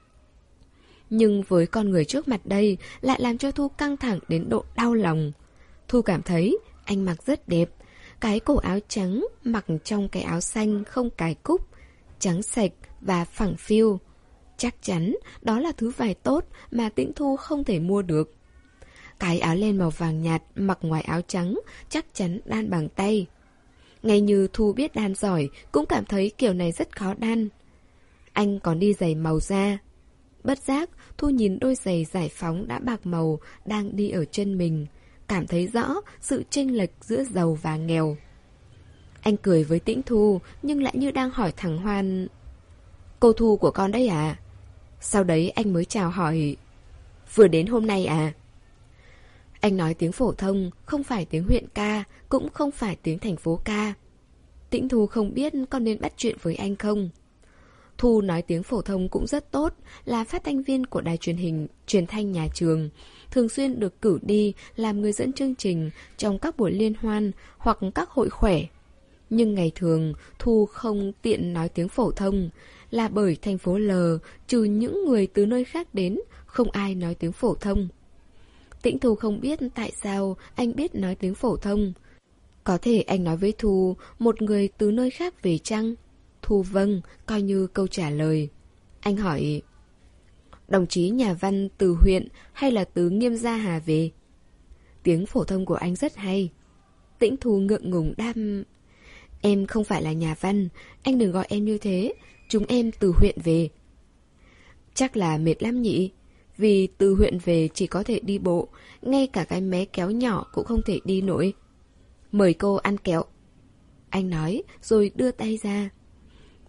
Nhưng với con người trước mặt đây lại làm cho Thu căng thẳng đến độ đau lòng. Thu cảm thấy anh mặc rất đẹp. Cái cổ áo trắng mặc trong cái áo xanh không cài cúc, trắng sạch và phẳng phiu. Chắc chắn đó là thứ vải tốt mà Tĩnh Thu không thể mua được. Cái áo len màu vàng nhạt mặc ngoài áo trắng chắc chắn đan bằng tay. Ngay như Thu biết đan giỏi cũng cảm thấy kiểu này rất khó đan. Anh còn đi giày màu da. Bất giác Thu nhìn đôi giày giải phóng đã bạc màu đang đi ở chân mình, cảm thấy rõ sự chênh lệch giữa giàu và nghèo. Anh cười với Tĩnh Thu nhưng lại như đang hỏi thằng Hoan: "Cô Thu của con đấy à?" Sau đấy anh mới chào hỏi: "Vừa đến hôm nay à?" Anh nói tiếng phổ thông, không phải tiếng huyện ca, cũng không phải tiếng thành phố ca. Tĩnh Thu không biết con nên bắt chuyện với anh không. Thu nói tiếng phổ thông cũng rất tốt, là phát thanh viên của đài truyền hình, truyền thanh nhà trường, thường xuyên được cử đi làm người dẫn chương trình trong các buổi liên hoan hoặc các hội khỏe. Nhưng ngày thường Thu không tiện nói tiếng phổ thông, là bởi thành phố L, trừ những người từ nơi khác đến, không ai nói tiếng phổ thông. Tĩnh Thu không biết tại sao anh biết nói tiếng phổ thông. Có thể anh nói với Thu một người từ nơi khác về chăng? Thu vâng, coi như câu trả lời. Anh hỏi: "Đồng chí nhà văn từ huyện hay là từ Nghiêm Gia Hà về?" Tiếng phổ thông của anh rất hay. Tĩnh Thu ngượng ngùng đáp: "Em không phải là nhà văn, anh đừng gọi em như thế, chúng em từ huyện về." Chắc là mệt lắm nhỉ? Vì từ huyện về chỉ có thể đi bộ, ngay cả cái mé kéo nhỏ cũng không thể đi nổi. "Mời cô ăn kẹo," anh nói rồi đưa tay ra.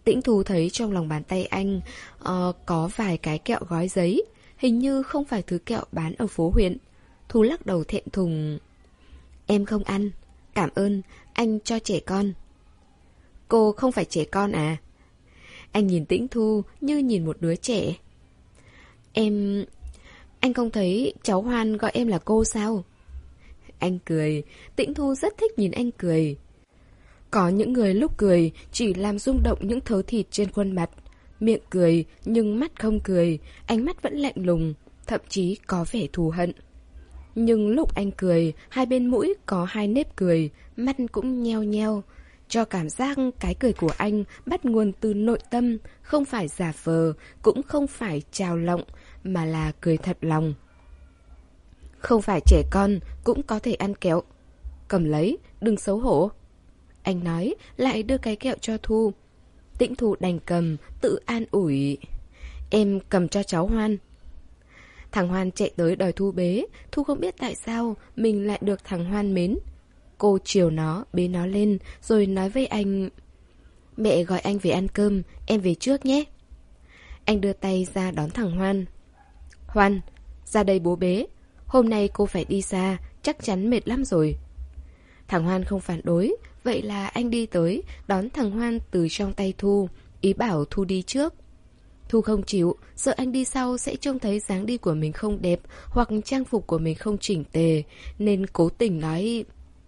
Tĩnh Thu thấy trong lòng bàn tay anh uh, có vài cái kẹo gói giấy. Hình như không phải thứ kẹo bán ở phố huyện. Thu lắc đầu thẹn thùng. Em không ăn. Cảm ơn, anh cho trẻ con. Cô không phải trẻ con à? Anh nhìn Tĩnh Thu như nhìn một đứa trẻ. Em... Anh không thấy cháu Hoan gọi em là cô sao? Anh cười. Tĩnh Thu rất thích nhìn anh cười. Có những người lúc cười chỉ làm rung động những thớ thịt trên khuôn mặt. Miệng cười nhưng mắt không cười. Ánh mắt vẫn lạnh lùng, thậm chí có vẻ thù hận. Nhưng lúc anh cười, hai bên mũi có hai nếp cười, mắt cũng nheo nheo, cho cảm giác cái cười của anh bắt nguồn từ nội tâm, không phải giả vờ, cũng không phải trào lộng, mà là cười thật lòng. Không phải trẻ con, cũng có thể ăn kẹo. Cầm lấy, đừng xấu hổ. Anh nói, lại đưa cái kẹo cho Thu. Tĩnh Thu đành cầm, tự an ủi. Em cầm cho cháu Hoan. Thằng Hoan chạy tới đòi Thu bế. Thu không biết tại sao mình lại được thằng Hoan mến. Cô chiều nó, bế nó lên, rồi nói với anh. Mẹ gọi anh về ăn cơm, em về trước nhé. Anh đưa tay ra đón thằng Hoan. Hoan, ra đây bố bế. Hôm nay cô phải đi xa, chắc chắn mệt lắm rồi. Thằng Hoan không phản đối. Vậy là anh đi tới, đón thằng Hoan từ trong tay Thu, ý bảo Thu đi trước. Thu không chịu, sợ anh đi sau sẽ trông thấy dáng đi của mình không đẹp, hoặc trang phục của mình không chỉnh tề, nên cố tình nói.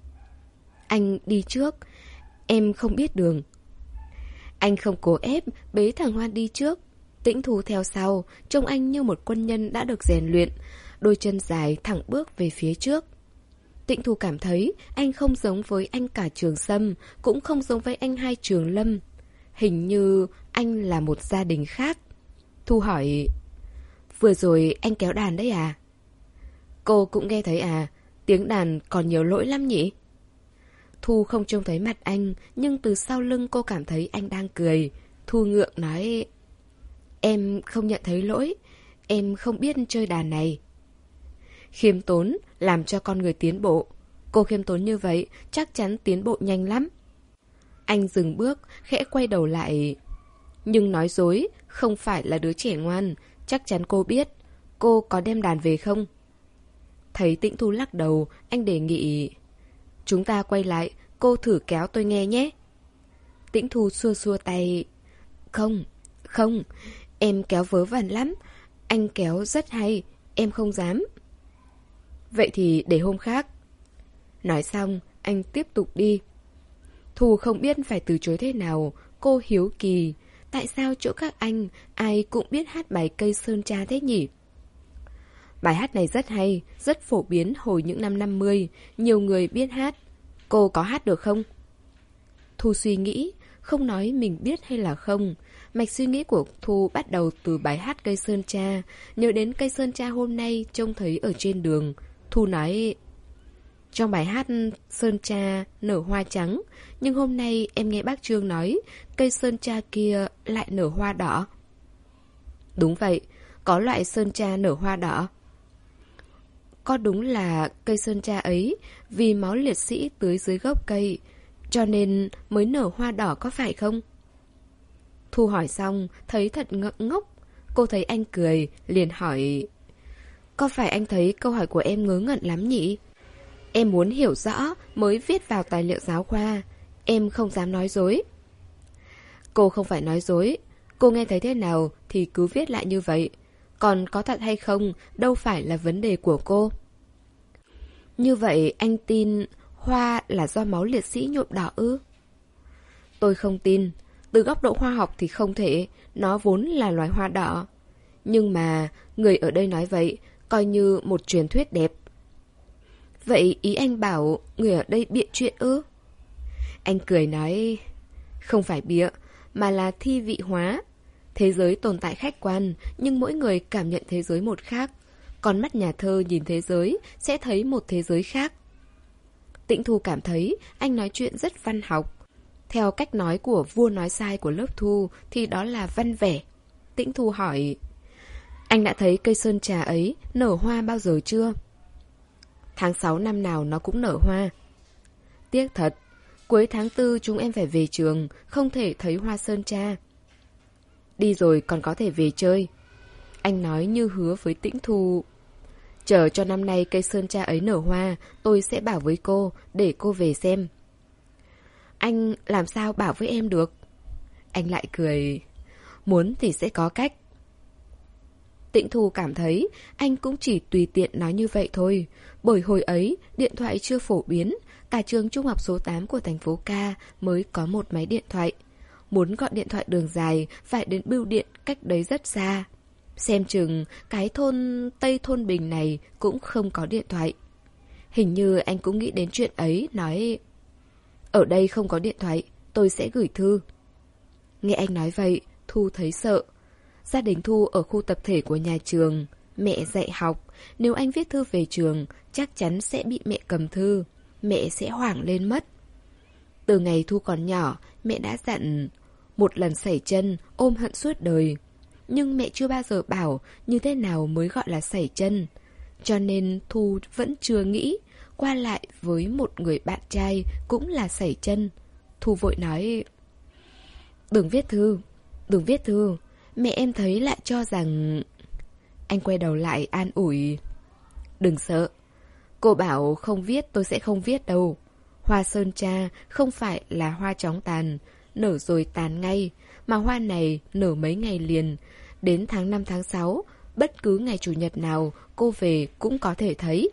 Anh đi trước, em không biết đường. Anh không cố ép, bế thằng Hoan đi trước. Tĩnh Thu theo sau, trông anh như một quân nhân đã được rèn luyện, đôi chân dài thẳng bước về phía trước. Tĩnh Thu cảm thấy anh không giống với anh cả Trường Sâm, cũng không giống với anh hai Trường Lâm. Hình như anh là một gia đình khác. Thu hỏi, vừa rồi anh kéo đàn đấy à? Cô cũng nghe thấy à? Tiếng đàn còn nhiều lỗi lắm nhỉ? Thu không trông thấy mặt anh, nhưng từ sau lưng cô cảm thấy anh đang cười. Thu ngượng nói, em không nhận thấy lỗi, em không biết chơi đàn này. Khiêm tốn làm cho con người tiến bộ. Cô khiêm tốn như vậy chắc chắn tiến bộ nhanh lắm. Anh dừng bước, khẽ quay đầu lại. Nhưng nói dối, không phải là đứa trẻ ngoan. Chắc chắn cô biết. Cô có đem đàn về không? Thấy Tĩnh Thu lắc đầu, anh đề nghị. Chúng ta quay lại, cô thử kéo tôi nghe nhé. Tĩnh Thu xua xua tay. Không, không, em kéo vớ vẩn lắm. Anh kéo rất hay, em không dám. Vậy thì để hôm khác. Nói xong, anh tiếp tục đi. Thu không biết phải từ chối thế nào. Cô hiếu kỳ. Tại sao chỗ các anh ai cũng biết hát bài Cây Sơn Tra thế nhỉ? Bài hát này rất hay, rất phổ biến hồi những năm năm mươi. Nhiều người biết hát. Cô có hát được không? Thu suy nghĩ, không nói mình biết hay là không. Mạch suy nghĩ của Thu bắt đầu từ bài hát Cây Sơn Tra. Nhớ đến cây sơn tra hôm nay trông thấy ở trên đường. Thu nói, trong bài hát Sơn Tra nở hoa trắng, nhưng hôm nay em nghe bác Trương nói cây sơn tra kia lại nở hoa đỏ. Đúng vậy, có loại sơn tra nở hoa đỏ. Có đúng là cây sơn tra ấy vì máu liệt sĩ tưới dưới gốc cây, cho nên mới nở hoa đỏ có phải không? Thu hỏi xong, thấy thật ngỡ ngốc. Cô thấy anh cười, liền hỏi, có phải anh thấy câu hỏi của em ngớ ngẩn lắm nhỉ? Em muốn hiểu rõ mới viết vào tài liệu giáo khoa. Em không dám nói dối. Cô không phải nói dối. Cô nghe thấy thế nào thì cứ viết lại như vậy. Còn có thật hay không đâu phải là vấn đề của cô. Như vậy anh tin hoa là do máu liệt sĩ nhuộm đỏ ư? Tôi không tin. Từ góc độ khoa học thì không thể. Nó vốn là loài hoa đỏ. Nhưng mà người ở đây nói vậy, coi như một truyền thuyết đẹp. Vậy ý anh bảo người ở đây bịa chuyện ư? Anh cười nói, không phải bịa, mà là thi vị hóa. Thế giới tồn tại khách quan, nhưng mỗi người cảm nhận thế giới một khác. Con mắt nhà thơ nhìn thế giới sẽ thấy một thế giới khác. Tĩnh Thu cảm thấy anh nói chuyện rất văn học. Theo cách nói của vua nói sai của lớp Thu thì đó là văn vẻ. Tĩnh Thu hỏi, anh đã thấy cây sơn trà ấy nở hoa bao giờ chưa? Tháng sáu năm nào nó cũng nở hoa. Tiếc thật, cuối tháng tư chúng em phải về trường, không thể thấy hoa sơn tra. Đi rồi còn có thể về chơi. Anh nói như hứa với Tĩnh Thu. Chờ cho năm nay cây sơn tra ấy nở hoa, tôi sẽ bảo với cô, để cô về xem. Anh làm sao bảo với em được? Anh lại cười. Muốn thì sẽ có cách. Tĩnh Thu cảm thấy anh cũng chỉ tùy tiện nói như vậy thôi. Bởi hồi ấy, điện thoại chưa phổ biến, cả trường trung học số tám của thành phố Ca mới có một máy điện thoại. Muốn gọi điện thoại đường dài, phải đến bưu điện cách đấy rất xa. Xem chừng cái thôn Tây Thôn Bình này cũng không có điện thoại. Hình như anh cũng nghĩ đến chuyện ấy, nói ở đây không có điện thoại, tôi sẽ gửi thư. Nghe anh nói vậy, Thu thấy sợ. Gia đình Thu ở khu tập thể của nhà trường, mẹ dạy học. Nếu anh viết thư về trường, chắc chắn sẽ bị mẹ cầm thư. Mẹ sẽ hoảng lên mất. Từ ngày Thu còn nhỏ, mẹ đã dặn một lần sẩy chân, ôm hận suốt đời. Nhưng mẹ chưa bao giờ bảo như thế nào mới gọi là sẩy chân. Cho nên Thu vẫn chưa nghĩ qua lại với một người bạn trai cũng là sẩy chân. Thu vội nói: Đừng viết thư, đừng viết thư. Mẹ em thấy lại cho rằng... Anh quay đầu lại an ủi: Đừng sợ. Cô bảo không viết tôi sẽ không viết đâu. Hoa sơn tra không phải là hoa chóng tàn, nở rồi tàn ngay. Mà hoa này nở mấy ngày liền. Đến tháng năm tháng sáu, bất cứ ngày chủ nhật nào cô về cũng có thể thấy.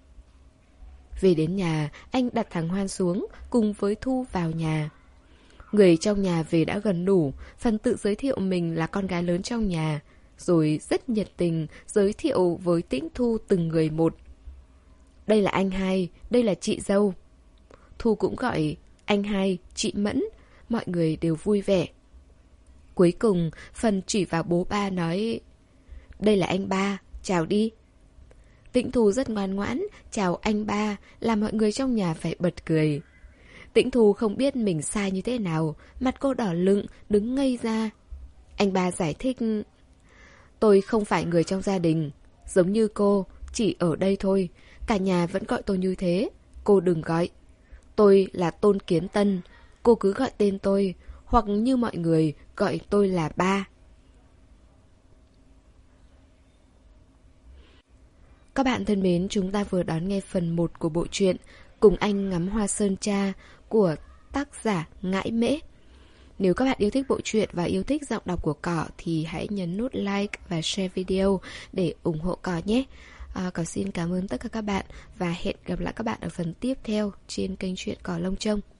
Về đến nhà, anh đặt thằng Hoan xuống, cùng với Thu vào nhà. Người trong nhà về đã gần đủ, phần tự giới thiệu mình là con gái lớn trong nhà, rồi rất nhiệt tình giới thiệu với Tĩnh Thu từng người một. Đây là anh hai, đây là chị dâu. Thu cũng gọi anh hai, chị Mẫn, mọi người đều vui vẻ. Cuối cùng, phần chỉ vào bố ba nói: Đây là anh ba, chào đi. Tĩnh Thu rất ngoan ngoãn, chào anh ba, làm mọi người trong nhà phải bật cười. Tĩnh Thu không biết mình sai như thế nào, mặt cô đỏ lựng, đứng ngây ra. Anh ba giải thích: Tôi không phải người trong gia đình, giống như cô, chỉ ở đây thôi. Cả nhà vẫn gọi tôi như thế, cô đừng gọi. Tôi là Tôn Kiến Tân, cô cứ gọi tên tôi, hoặc như mọi người gọi tôi là ba. Các bạn thân mến, chúng ta vừa đón nghe phần một của bộ truyện Cùng Anh Ngắm Hoa Sơn Tra của tác giả Ngãi Mễ. Nếu các bạn yêu thích bộ truyện và yêu thích giọng đọc của Cỏ thì hãy nhấn nút like và share video để ủng hộ Cỏ nhé. À, Cỏ xin cảm ơn tất cả các bạn và hẹn gặp lại các bạn ở phần tiếp theo trên kênh truyện Cỏ Lông Trông.